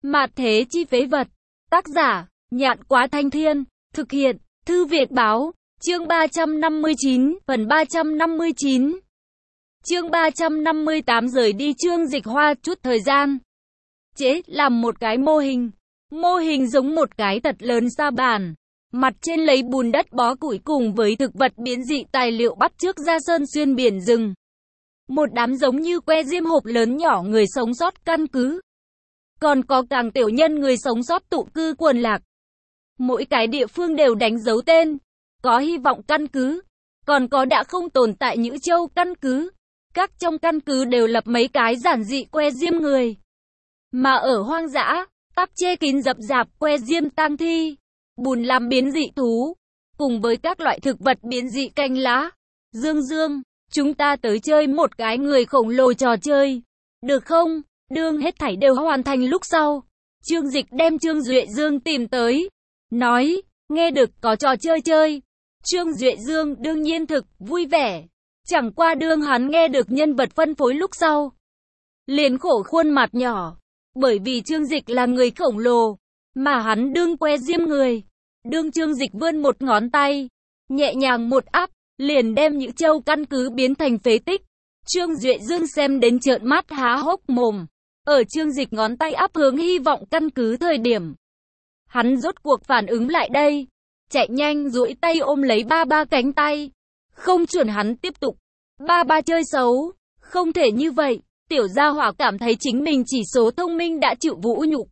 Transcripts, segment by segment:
Mạt thế chi phế vật. Tác giả, Nhạn Quá Thanh Thiên. Thực hiện, Thư Việt Báo. Chương 359, phần 359. Chương 358 rời đi Trương Dịch Hoa chút thời gian. Chế làm một cái mô hình. Mô hình giống một cái thật lớn sa bàn. Mặt trên lấy bùn đất bó củi cùng với thực vật biến dị tài liệu bắt chước ra sơn xuyên biển rừng. Một đám giống như que diêm hộp lớn nhỏ người sống sót căn cứ. Còn có càng tiểu nhân người sống sót tụ cư quần lạc. Mỗi cái địa phương đều đánh dấu tên. Có hy vọng căn cứ. Còn có đã không tồn tại Nhữ Châu căn cứ. Các trong căn cứ đều lập mấy cái giản dị que diêm người. Mà ở hoang dã, tắc che kín rậm rạp que diêm tang thi, bùn làm biến dị thú, cùng với các loại thực vật biến dị cành lá. Dương, chúng ta tới chơi một cái người khổng lồ trò chơi. Được không? Đương hết thảy đều hoàn thành lúc sau. Trương Dịch đem Trương Duệ Dương tìm tới. Nói, nghe được có trò chơi chơi. Trương Duệ Dương đương nhiên thực vui vẻ. Chẳng qua đương hắn nghe được nhân vật phân phối lúc sau. Liền khổ khuôn mặt nhỏ. Bởi vì Trương Dịch là người khổng lồ. Mà hắn đương que diêm người. Đương Trương Dịch vươn một ngón tay. Nhẹ nhàng một áp. Liền đem Nhữ Châu căn cứ biến thành phế tích. Trương Duệ Dương xem đến trợn mắt há hốc mồm. Ở Trương Dịch ngón tay áp hướng hy vọng căn cứ thời điểm. Hắn rốt cuộc phản ứng lại đây. Chạy nhanh duỗi tay ôm lấy ba cánh tay. Không chuẩn hắn tiếp tục. Ba chơi xấu. Không thể như vậy. Tiểu gia hỏa cảm thấy chính mình chỉ số thông minh đã chịu vũ nhục.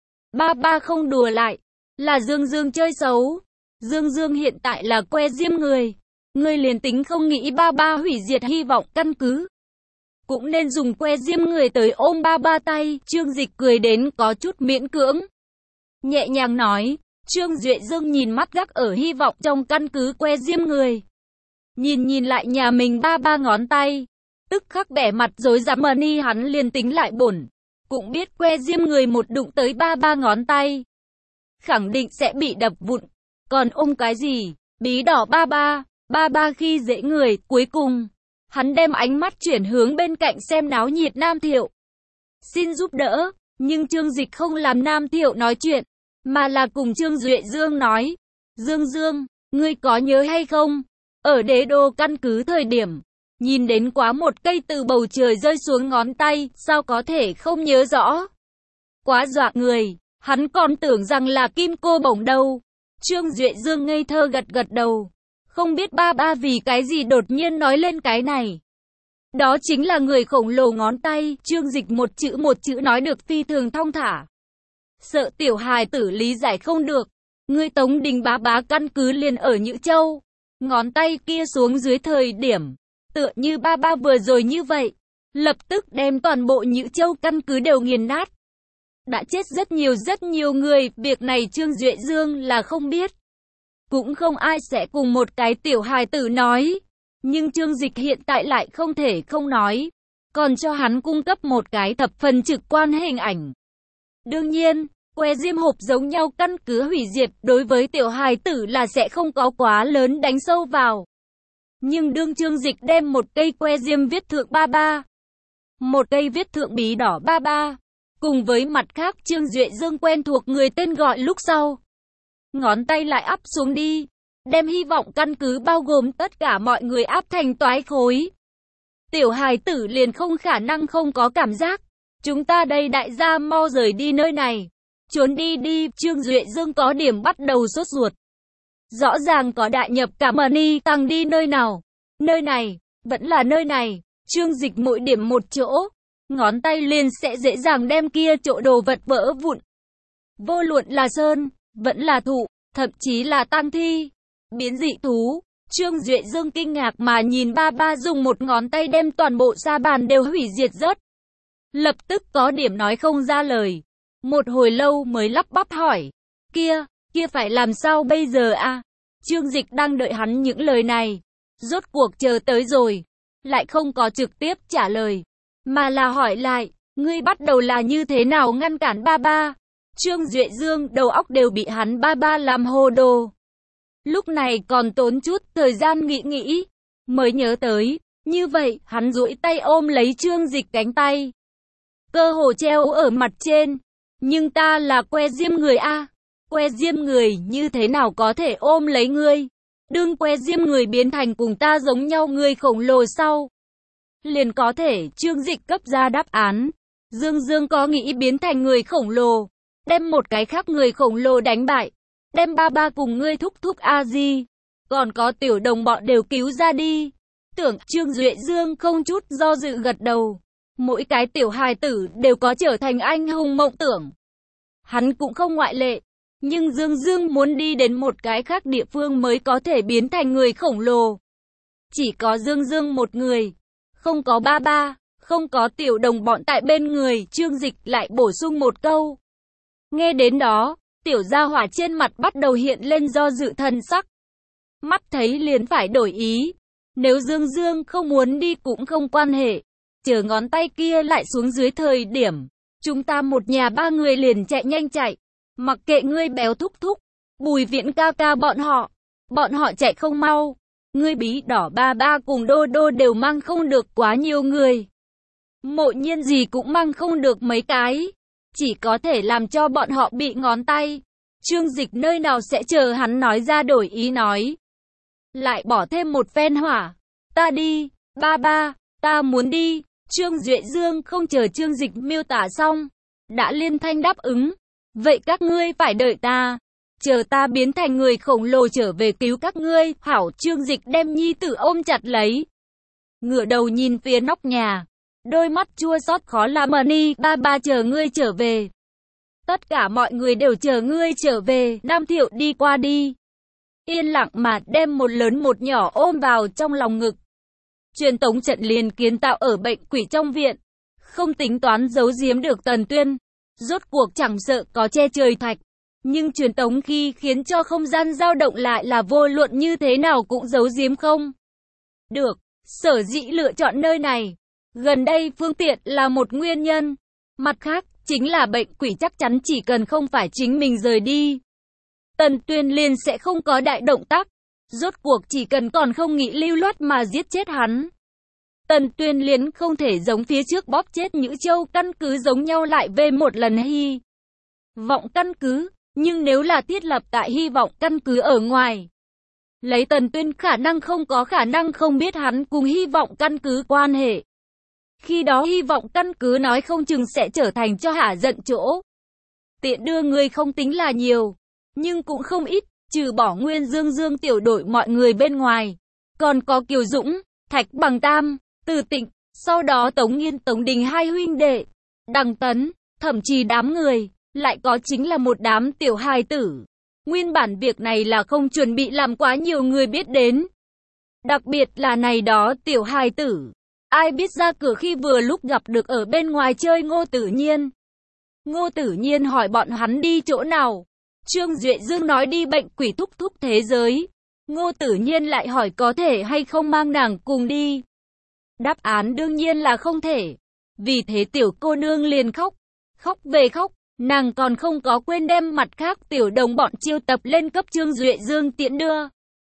Ba không đùa lại. Là Dương chơi xấu. Dương hiện tại là que diêm người. Người liền tính không nghĩ ba hủy diệt hy vọng căn cứ. Cũng nên dùng que diêm người tới ôm ba tay. Trương Dịch cười đến có chút miễn cưỡng. Nhẹ nhàng nói. Trương Duệ Dương nhìn mắt gác ở hy vọng trong căn cứ que diêm người. Nhìn lại nhà mình ba ngón tay. Tức khắc bẻ mặt rối rắm ni hắn liền tính lại bổn. Cũng biết que diêm người một đụng tới ba ngón tay. Khẳng định sẽ bị đập vụn. Còn ôm cái gì? Bí đỏ ba khi dễ người. Cuối cùng, hắn đem ánh mắt chuyển hướng bên cạnh xem náo nhiệt Nam Thiệu. Xin giúp đỡ. Nhưng Trương Dịch không làm Nam Thiệu nói chuyện. Mà là cùng Trương Duệ Dương nói. Dương, ngươi có nhớ hay không? Ở đế đô căn cứ thời điểm. Nhìn đến quá một cây từ bầu trời rơi xuống ngón tay. Sao có thể không nhớ rõ? Quá dọa người. Hắn còn tưởng rằng là kim cô bổng đâu. Trương Duệ Dương ngây thơ gật đầu. Không biết ba vì cái gì đột nhiên nói lên cái này. Đó chính là người khổng lồ ngón tay. Trương Dịch một chữ nói được phi thường thong thả. Sợ tiểu hài tử lý giải không được. Ngươi Tống Đình bá căn cứ liền ở Nhữ Châu. Ngón tay kia xuống dưới thời điểm. Tựa như ba vừa rồi như vậy. Lập tức đem toàn bộ Nhữ Châu căn cứ đều nghiền nát. Đã chết rất nhiều người. Việc này Trương Duệ Dương là không biết. Cũng không ai sẽ cùng một cái tiểu hài tử nói. Nhưng Trương Dịch hiện tại lại không thể không nói. Còn cho hắn cung cấp một cái thập phần trực quan hình ảnh. Đương nhiên, que diêm hộp giống nhau căn cứ hủy diệt đối với tiểu hài tử là sẽ không có quá lớn đánh sâu vào. Nhưng đương Trương Dịch đem một cây que diêm viết thượng ba. Một cây viết thượng bí đỏ ba. Cùng với mặt khác Trương Duệ Dương quen thuộc người tên gọi lúc sau. Ngón tay lại áp xuống đi. Đem hy vọng căn cứ bao gồm tất cả mọi người áp thành toái khối. Tiểu hài tử liền không khả năng không có cảm giác. Chúng ta đây đại gia mau rời đi nơi này. Trốn đi. Trương Duệ Dương có điểm bắt đầu sốt ruột. Rõ ràng có đại nhập cả money tăng đi nơi nào. Nơi này, vẫn là nơi này. Trương Dịch mỗi điểm một chỗ. Ngón tay liền sẽ dễ dàng đem kia chỗ đồ vật vỡ vụn. Vô luận là sơn, vẫn là thụ, thậm chí là tang thi, biến dị thú. Trương Duệ Dương kinh ngạc mà nhìn ba dùng một ngón tay đem toàn bộ sa bàn đều hủy diệt rớt. Lập tức có điểm nói không ra lời. Một hồi lâu mới lắp bắp hỏi. Kia phải làm sao bây giờ a? Trương Dịch đang đợi hắn những lời này. Rốt cuộc chờ tới rồi. Lại không có trực tiếp trả lời. Mà là hỏi lại. Ngươi bắt đầu là như thế nào ngăn cản ba? Trương Duệ Dương đầu óc đều bị hắn ba làm hồ đồ. Lúc này còn tốn chút thời gian nghĩ. Mới nhớ tới. Như vậy hắn duỗi tay ôm lấy Trương Dịch cánh tay. Cơ hồ treo ở mặt trên. Nhưng ta là que diêm người a. Que diêm người như thế nào có thể ôm lấy ngươi? Đương que diêm người biến thành cùng ta giống nhau người khổng lồ sau. Liền có thể Trương Dịch cấp ra đáp án. Dương Dương có nghĩ biến thành người khổng lồ, đem một cái khác người khổng lồ đánh bại, đem ba ba cùng ngươi thúc thúc a di, còn có tiểu đồng bọn đều cứu ra đi. Tưởng Trương Duệ Dương không chút do dự gật đầu. Mỗi cái tiểu hài tử đều có trở thành anh hùng mộng tưởng. Hắn cũng không ngoại lệ. Nhưng Dương Dương muốn đi đến một cái khác địa phương mới có thể biến thành người khổng lồ. Chỉ có Dương Dương một người. Không có ba ba, không có tiểu đồng bọn tại bên người. Trương Dịch lại bổ sung một câu. Nghe đến đó, tiểu gia hỏa trên mặt bắt đầu hiện lên do dự thần sắc. Mắt thấy liền phải đổi ý. Nếu Dương Dương không muốn đi cũng không quan hệ. Chờ ngón tay kia lại xuống dưới thời điểm. Chúng ta một nhà ba người liền chạy nhanh chạy. Mặc kệ ngươi béo thúc thúc, Bùi Viễn ca ca bọn họ chạy không mau. Ngươi Bí Đỏ ba ba cùng Đô Đô đều mang không được quá nhiều người. Mộ Nhiên gì cũng mang không được mấy cái. Chỉ có thể làm cho bọn họ bị ngón tay. Trương Dịch nơi nào sẽ chờ hắn nói ra đổi ý nói. Lại bỏ thêm một phen hỏa. Ta đi, ba ba, ta muốn đi. Trương Duệ Dương không chờ Trương Dịch miêu tả xong. Đã liên thanh đáp ứng. Vậy các ngươi phải đợi ta. Chờ ta biến thành người khổng lồ trở về cứu các ngươi. Hảo. Trương Dịch đem nhi tử ôm chặt lấy. Ngửa đầu nhìn phía nóc nhà. Đôi mắt chua xót khó làm đi. Ba ba chờ ngươi trở về. Tất cả mọi người đều chờ ngươi trở về. Nam Thiệu đi qua đi. Yên lặng mà đem một lớn một nhỏ ôm vào trong lòng ngực. Truyền tống trận liền kiến tạo ở bệnh quỷ trong viện. Không tính toán giấu giếm được Tần Tuyên. Rốt cuộc chẳng sợ có che trời thạch. Nhưng truyền tống khi khiến cho không gian dao động lại là vô luận như thế nào cũng giấu giếm không được. Sở dĩ lựa chọn nơi này. Gần đây phương tiện là một nguyên nhân. Mặt khác, chính là bệnh quỷ chắc chắn chỉ cần không phải chính mình rời đi. Tần Tuyên liền sẽ không có đại động tác. Rốt cuộc chỉ cần còn không nghĩ lưu loát mà giết chết hắn. Tần Tuyên liền không thể giống phía trước bóp chết Nhữ Châu căn cứ giống nhau lại về một lần hy vọng căn cứ. Nhưng nếu là thiết lập tại hy vọng căn cứ ở ngoài, lấy Tần Tuyên khả năng không có khả năng không biết hắn cùng hy vọng căn cứ quan hệ. Khi đó hy vọng căn cứ nói không chừng sẽ trở thành cho hả giận chỗ. Tiện đưa người không tính là nhiều, nhưng cũng không ít, trừ bỏ Nguyên Dương Dương tiểu đội mọi người bên ngoài. Còn có Kiều Dũng, Thạch Bằng Tam, Từ Tịnh, sau đó Tống Nghiên Tống Đình hai huynh đệ, Đằng Tấn, thậm chí đám người, lại có chính là một đám tiểu hài tử. Nguyên bản việc này là không chuẩn bị làm quá nhiều người biết đến. Đặc biệt là này đó tiểu hài tử. Ai biết ra cửa khi vừa lúc gặp được ở bên ngoài chơi Ngô Tử Nhiên. Ngô Tử Nhiên hỏi bọn hắn đi chỗ nào. Trương Duệ Dương nói đi bệnh quỷ thúc thúc thế giới. Ngô Tử Nhiên lại hỏi có thể hay không mang nàng cùng đi. Đáp án đương nhiên là không thể. Vì thế tiểu cô nương liền khóc. Khóc về khóc. Nàng còn không có quên đem mặt khác tiểu đồng bọn chiêu tập lên cấp Trương Duệ Dương tiễn đưa.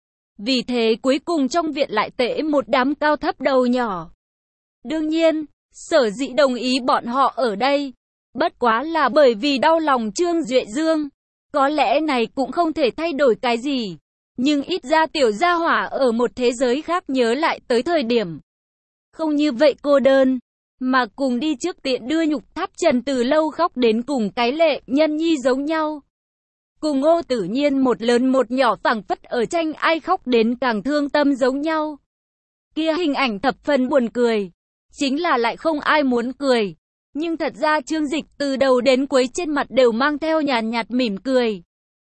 Vì thế cuối cùng trong viện lại tễ một đám cao thấp đầu nhỏ. Đương nhiên, sở dĩ đồng ý bọn họ ở đây. Bất quá là bởi vì đau lòng Trương Duệ Dương. Có lẽ này cũng không thể thay đổi cái gì. Nhưng ít ra tiểu gia hỏa ở một thế giới khác nhớ lại tới thời điểm. Không như vậy cô đơn. Mà cùng đi trước tiện đưa nhục tháp Trần từ lâu khóc đến cùng cái lệ nhân nhi giống nhau. Cùng Ngô Tử Nhiên một lớn một nhỏ phảng phất ở tranh ai khóc đến càng thương tâm giống nhau. Kia hình ảnh thập phần buồn cười. Chính là lại không ai muốn cười. Nhưng thật ra Trương Dịch từ đầu đến cuối trên mặt đều mang theo nhàn nhạt mỉm cười.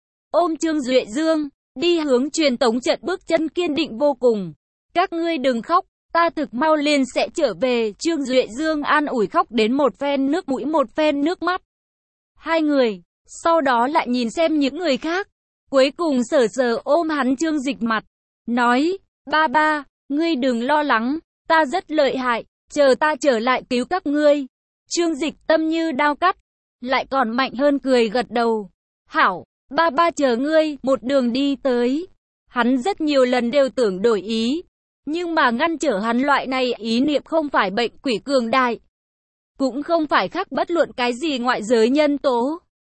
Ôm Trương Duệ Dương, đi hướng truyền tống trận bước chân kiên định vô cùng. Các ngươi đừng khóc. Ta thực mau liền sẽ trở về. Trương Duệ Dương an ủi khóc đến một phen nước mũi một phen nước mắt. Hai người, sau đó lại nhìn xem những người khác. Cuối cùng sờ sờ ôm hắn Trương Dịch mặt. Nói, ba ba, ngươi đừng lo lắng, ta rất lợi hại, chờ ta trở lại cứu các ngươi. Trương Dịch tâm như đao cắt, lại còn mạnh hơn cười gật đầu. Hảo, ba ba chờ ngươi, một đường đi tới. Hắn rất nhiều lần đều tưởng đổi ý. Nhưng mà ngăn trở hắn loại này ý niệm không phải bệnh quỷ cường đại. Cũng không phải khác bất luận cái gì ngoại giới nhân tố.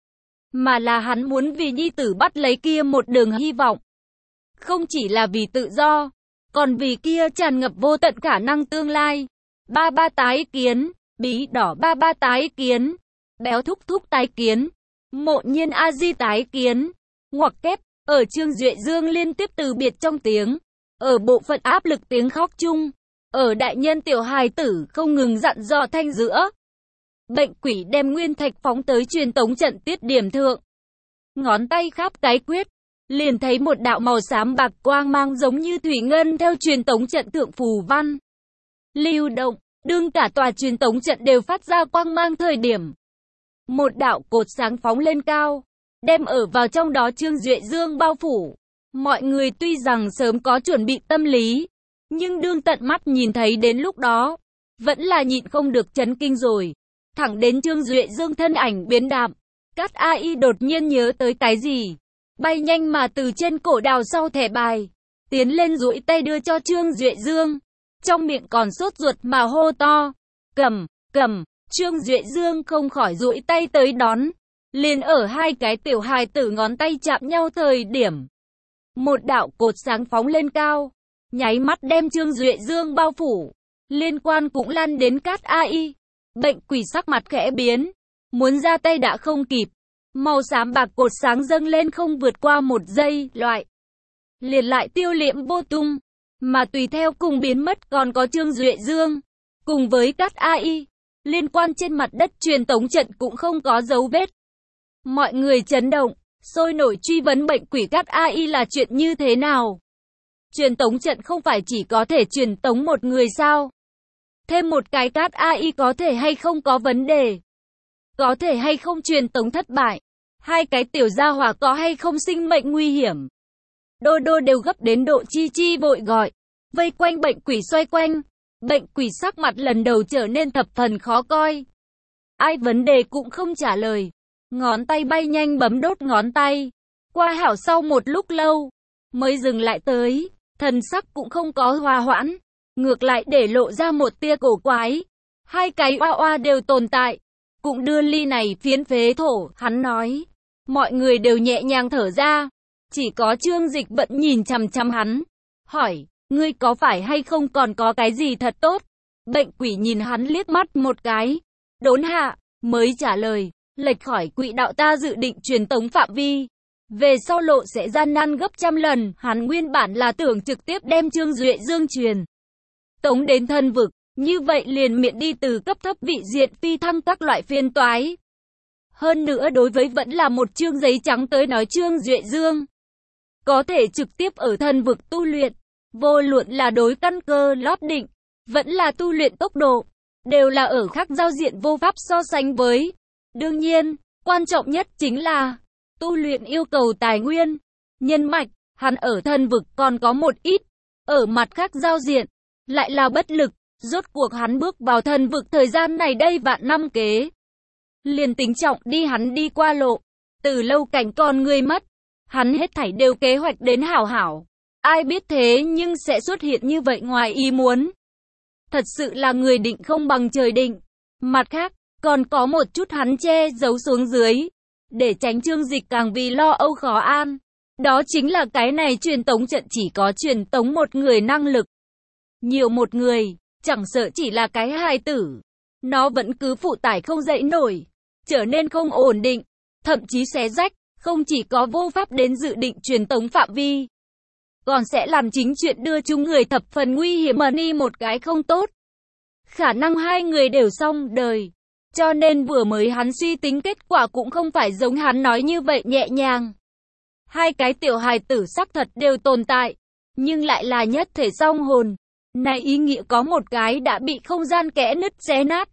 mà là hắn muốn vì nhi tử bắt lấy kia một đường hy vọng. Không chỉ là vì tự do, còn vì kia tràn ngập vô tận khả năng tương lai. Ba ba tái kiến, bí đỏ ba ba tái kiến, béo thúc thúc tái kiến, mộ nhiên a di tái kiến. Ngoặc kép, ở Trương Duệ Dương liên tiếp từ biệt trong tiếng, ở bộ phận áp lực tiếng khóc chung, ở đại nhân tiểu hài tử không ngừng dặn dò thanh giữa. Bệnh quỷ đem nguyên thạch phóng tới truyền tống trận tiết điểm thượng. Ngón tay khắp cái quyết, liền thấy một đạo màu xám bạc quang mang giống như thủy ngân theo truyền tống trận thượng phù văn. Lưu động, đương cả tòa truyền tống trận đều phát ra quang mang thời điểm. Một đạo cột sáng phóng lên cao, đem ở vào trong đó Trương Duệ Dương bao phủ. Mọi người tuy rằng sớm có chuẩn bị tâm lý, nhưng đương tận mắt nhìn thấy đến lúc đó, vẫn là nhịn không được chấn kinh rồi. Thẳng đến Trương Duệ Dương thân ảnh biến đạm, Cát AI đột nhiên nhớ tới cái gì, bay nhanh mà từ trên cổ đào sau thẻ bài, tiến lên duỗi tay đưa cho Trương Duệ Dương, trong miệng còn sốt ruột mà hô to, cầm, cầm. Trương Duệ Dương không khỏi duỗi tay tới đón, liền ở hai cái tiểu hài tử ngón tay chạm nhau thời điểm. Một đạo cột sáng phóng lên cao, nháy mắt đem Trương Duệ Dương bao phủ, liên quan cũng lan đến Cát AI. Bệnh quỷ sắc mặt khẽ biến, muốn ra tay đã không kịp, màu xám bạc cột sáng dâng lên không vượt qua một giây, liền lại tiêu liệm vô tung, mà tùy theo cùng biến mất còn có Trương Duệ Dương, cùng với Cát AI. Liên quan trên mặt đất truyền tống trận cũng không có dấu vết. Mọi người chấn động, sôi nổi truy vấn bệnh quỷ Cát AI là chuyện như thế nào. Truyền tống trận không phải chỉ có thể truyền tống một người sao? Thêm một cái Cát AI có thể hay không có vấn đề? Có thể hay không truyền tống thất bại? Hai cái tiểu gia hỏa có hay không sinh mệnh nguy hiểm? Đô đô đều gấp đến độ chi chi vội gọi. Vây quanh bệnh quỷ xoay quanh. Bệnh quỷ sắc mặt lần đầu trở nên thập phần khó coi. Ai vấn đề cũng không trả lời. Ngón tay bay nhanh bấm đốt ngón tay. Qua hảo sau một lúc lâu, mới dừng lại tới. Thần sắc cũng không có hòa hoãn. Ngược lại để lộ ra một tia cổ quái. Hai cái oa oa đều tồn tại. Cũng đưa ly này phiến phế thổ, hắn nói. Mọi người đều nhẹ nhàng thở ra. Chỉ có Trương Dịch Vận nhìn chằm chằm hắn. Hỏi. Ngươi có phải hay không còn có cái gì thật tốt? Bệnh quỷ nhìn hắn liếc mắt một cái. Đốn hạ, mới trả lời. Lệch khỏi quỹ đạo ta dự định truyền tống phạm vi. Về sau lộ sẽ gian nan gấp trăm lần. Hắn nguyên bản là tưởng trực tiếp đem Trương Duệ Dương truyền tống đến thân vực. Như vậy liền miễn đi từ cấp thấp vị diện phi thăng các loại phiên toái. Hơn nữa đối với vẫn là một chương giấy trắng tới nói Trương Duệ Dương có thể trực tiếp ở thân vực tu luyện. Vô luận là đối căn cơ lót định, vẫn là tu luyện tốc độ, đều là ở khác giao diện vô pháp so sánh với. Đương nhiên, quan trọng nhất chính là tu luyện yêu cầu tài nguyên, nhân mạch, hắn ở thân vực còn có một ít, ở mặt khác giao diện, lại là bất lực, rốt cuộc hắn bước vào thân vực thời gian này đây vạn năm kế. Liền tính trọng đi hắn đi qua lộ, từ lâu cảnh con người mất, hắn hết thảy đều kế hoạch đến hảo hảo. Ai biết thế nhưng sẽ xuất hiện như vậy ngoài ý muốn. Thật sự là người định không bằng trời định. Mặt khác, còn có một chút hắn che giấu xuống dưới. Để tránh Trương Dịch càng vì lo âu khó an. Đó chính là cái này truyền tống trận chỉ có truyền tống một người năng lực. Nhiều một người, chẳng sợ chỉ là cái hài tử. Nó vẫn cứ phụ tải không dậy nổi. Trở nên không ổn định. Thậm chí xé rách, không chỉ có vô pháp đến dự định truyền tống phạm vi. Còn sẽ làm chính chuyện đưa chúng người thập phần nguy hiểm mà đi một cái không tốt. Khả năng hai người đều xong đời. Cho nên vừa mới hắn suy tính kết quả cũng không phải giống hắn nói như vậy nhẹ nhàng. Hai cái tiểu hài tử xác thật đều tồn tại. Nhưng lại là nhất thể song hồn. Này ý nghĩa có một cái đã bị không gian kẽ nứt xé nát.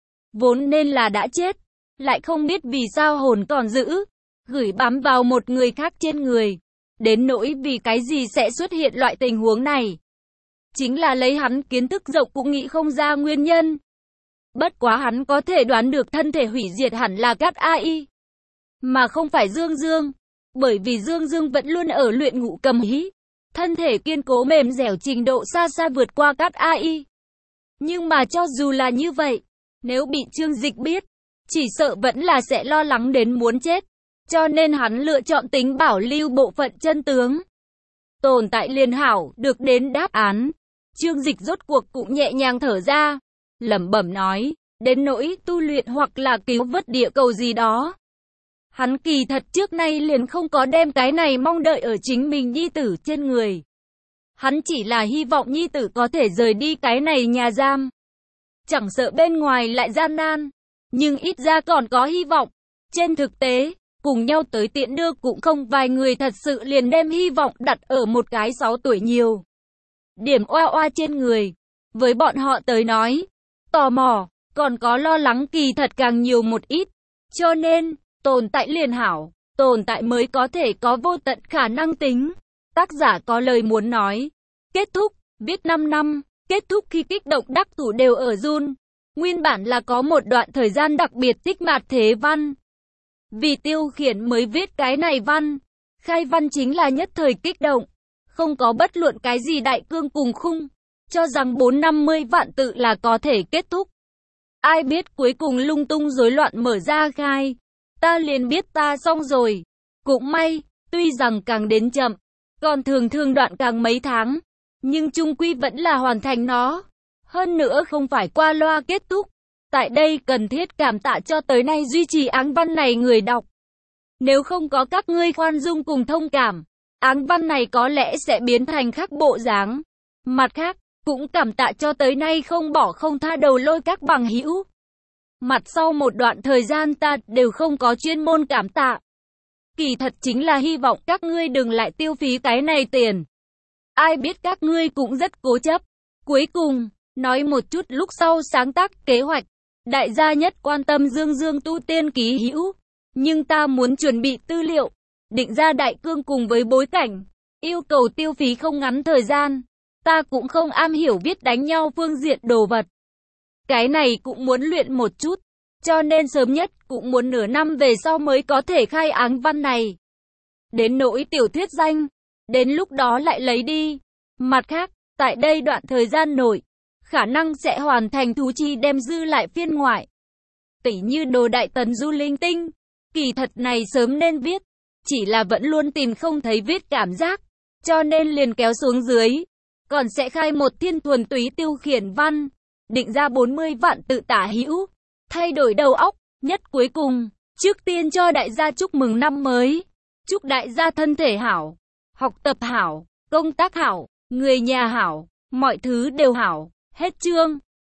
Vốn nên là đã chết. Lại không biết vì sao hồn còn giữ. Gửi bám vào một người khác trên người. Đến nỗi vì cái gì sẽ xuất hiện loại tình huống này. Chính là lấy hắn kiến thức rộng cũng nghĩ không ra nguyên nhân. Bất quá hắn có thể đoán được thân thể hủy diệt hẳn là Cát AI. Mà không phải Dương Dương. Bởi vì Dương Dương vẫn luôn ở luyện ngũ cầm hí. Thân thể kiên cố mềm dẻo trình độ xa xa vượt qua Cát AI. Nhưng mà cho dù là như vậy, nếu bị Trương Dịch biết, chỉ sợ vẫn là sẽ lo lắng đến muốn chết. cho nên hắn lựa chọn tính bảo lưu bộ phận chân tướng. Tồn tại liền hảo, được đến đáp án. Trương Dịch rốt cuộc cũng nhẹ nhàng thở ra, lẩm bẩm nói, đến nỗi tu luyện hoặc là cứu vớt địa cầu gì đó. Hắn kỳ thật trước nay liền không có đem cái này mong đợi ở chính mình nhi tử trên người. Hắn chỉ là hy vọng nhi tử có thể rời đi cái này nhà giam. Chẳng sợ bên ngoài lại gian nan, nhưng ít ra còn có hy vọng. Trên thực tế, cùng nhau tới tiễn đưa cũng không vài người thật sự liền đem hy vọng đặt ở một cái 6 tuổi nhiều. Điểm oa oa trên người. Với bọn họ tới nói, tò mò, còn có lo lắng kỳ thật càng nhiều một ít. Cho nên, tồn tại liền hảo, tồn tại mới có thể có vô tận khả năng tính. Tác giả có lời muốn nói. Kết thúc, viết 5 năm, kết thúc khi kích động đắc thủ đều ở run. Nguyên bản là có một đoạn thời gian đặc biệt tích mạt thế văn. Vì Tiêu Khiển mới viết cái này văn. Khai văn chính là nhất thời kích động. Không có bất luận cái gì đại cương cùng khung. Cho rằng 450 vạn tự là có thể kết thúc. Ai biết cuối cùng lung tung rối loạn mở ra khai. Ta liền biết ta xong rồi. Cũng may, tuy rằng càng đến chậm, còn thường đoạn càng mấy tháng, nhưng chung quy vẫn là hoàn thành nó. Hơn nữa không phải qua loa kết thúc. Tại đây cần thiết cảm tạ cho tới nay duy trì áng văn này người đọc. Nếu không có các ngươi khoan dung cùng thông cảm, áng văn này có lẽ sẽ biến thành khác bộ dáng. Mặt khác, cũng cảm tạ cho tới nay không bỏ không tha đầu lôi các bằng hữu. Mặt sau một đoạn thời gian ta đều không có chuyên môn cảm tạ. Kỳ thật chính là hy vọng các ngươi đừng lại tiêu phí cái này tiền. Ai biết các ngươi cũng rất cố chấp. Cuối cùng, nói một chút lúc sau sáng tác kế hoạch. Đại gia nhất quan tâm Dương tu tiên ký hữu. Nhưng ta muốn chuẩn bị tư liệu, định ra đại cương cùng với bối cảnh. Yêu cầu tiêu phí không ngắn thời gian. Ta cũng không am hiểu viết đánh nhau phương diện đồ vật. Cái này cũng muốn luyện một chút. Cho nên sớm nhất cũng muốn nửa năm về sau mới có thể khai áng văn này. Đến nỗi tiểu thuyết danh, đến lúc đó lại lấy đi. Mặt khác, tại đây đoạn thời gian nội, khả năng sẽ hoàn thành thú chi đem dư lại phiên ngoại. Tỉ như đồ đại tần du linh tinh, kỳ thật này sớm nên viết, chỉ là vẫn luôn tìm không thấy viết cảm giác, cho nên liền kéo xuống dưới. Còn sẽ khai một thiên thuần túy Tiêu Khiển văn, định ra 40 vạn tự tả hữu, thay đổi đầu óc, nhất cuối cùng, trước tiên cho đại gia chúc mừng năm mới, chúc đại gia thân thể hảo, học tập hảo, công tác hảo, người nhà hảo, mọi thứ đều hảo, hết chương.